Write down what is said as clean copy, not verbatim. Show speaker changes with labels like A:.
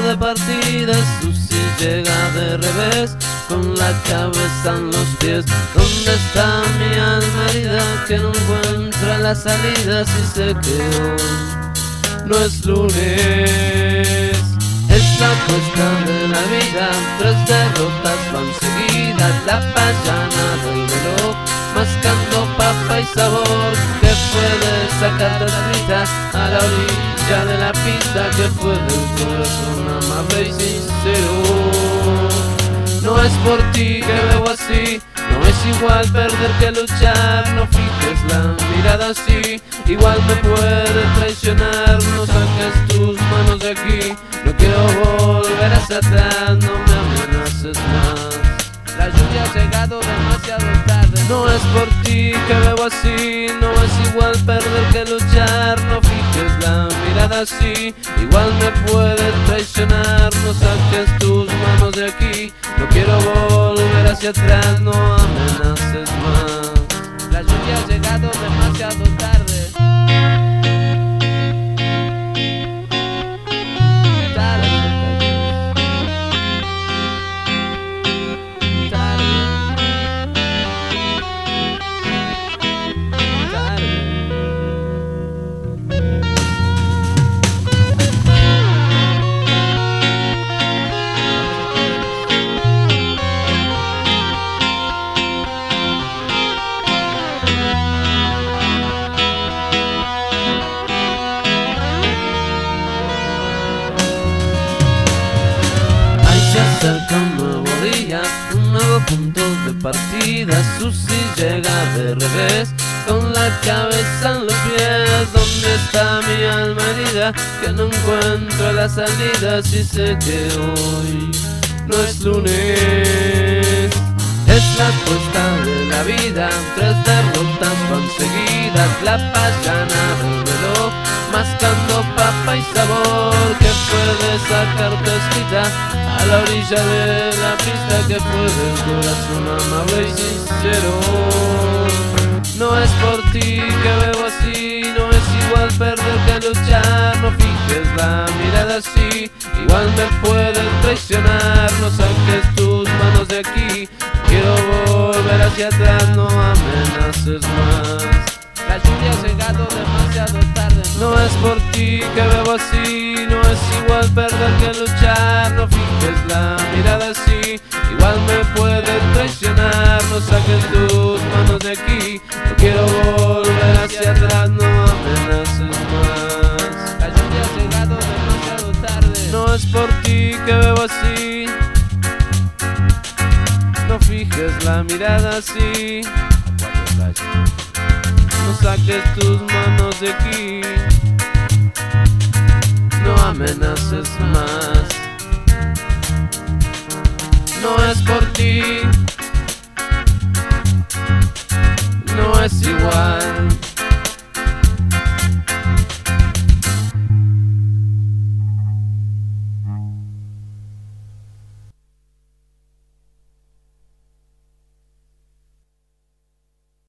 A: de partida, Susi llega de revés, con la cabeza en los pies. ¿Dónde está mi alma herida que no encuentra la salida? Si sé que hoy no es lunes, es la apuesta de la vida. 3 derrotas van seguidas, la payana del reloj, mascando papa y sabor. Que puede sacar escritas a la orilla de la pista, que fue del corazón amable y sincero. No es por ti que bebo así, no es igual perder que luchar. No fijes la mirada así, igual me puede traicionar. No saques tus manos de aquí, no quiero volver hacia atrás. No me amenaces más, la lluvia ha llegado demasiado tarde. No es por ti que bebo así, no es igual perder que luchar. No fijes la mirada así, igual me puedes traicionar. No saques tus manos de aquí, no quiero volver hacia atrás. No amenaces más, la lluvia ha llegado demasiado tarde. Acerca un nuevo día, un nuevo punto de partida. Susi llega de revés, con la cabeza en los pies. ¿Dónde está mi alma herida que no encuentro la salida? Si sé que hoy no es lunes, es la apuesta de la vida. 3 derrotas van seguidas, la payana del reloj, mascando papa y sabor. Que puede sacarte escrita a la orilla de la pista, que fue del corazón amable y sincero. No es por ti que bebo así, no es igual perder que luchar. No fijes la mirada así, igual me pueden traicionar. No saques tus manos de aquí, quiero volver hacia atrás. No amenaces más, la lluvia ha llegado demasiado tarde. No es por ti que bebo así, no es igual perder que luchar. No fijes la mirada así, igual me puedes traicionar. No saques tus manos de aquí, no quiero volver hacia atrás. No amenaces más, la lluvia ha llegado demasiado tarde. No es por ti que bebo así, no fijes la mirada así, no saques tus manos de aquí, no amenaces más. No es por ti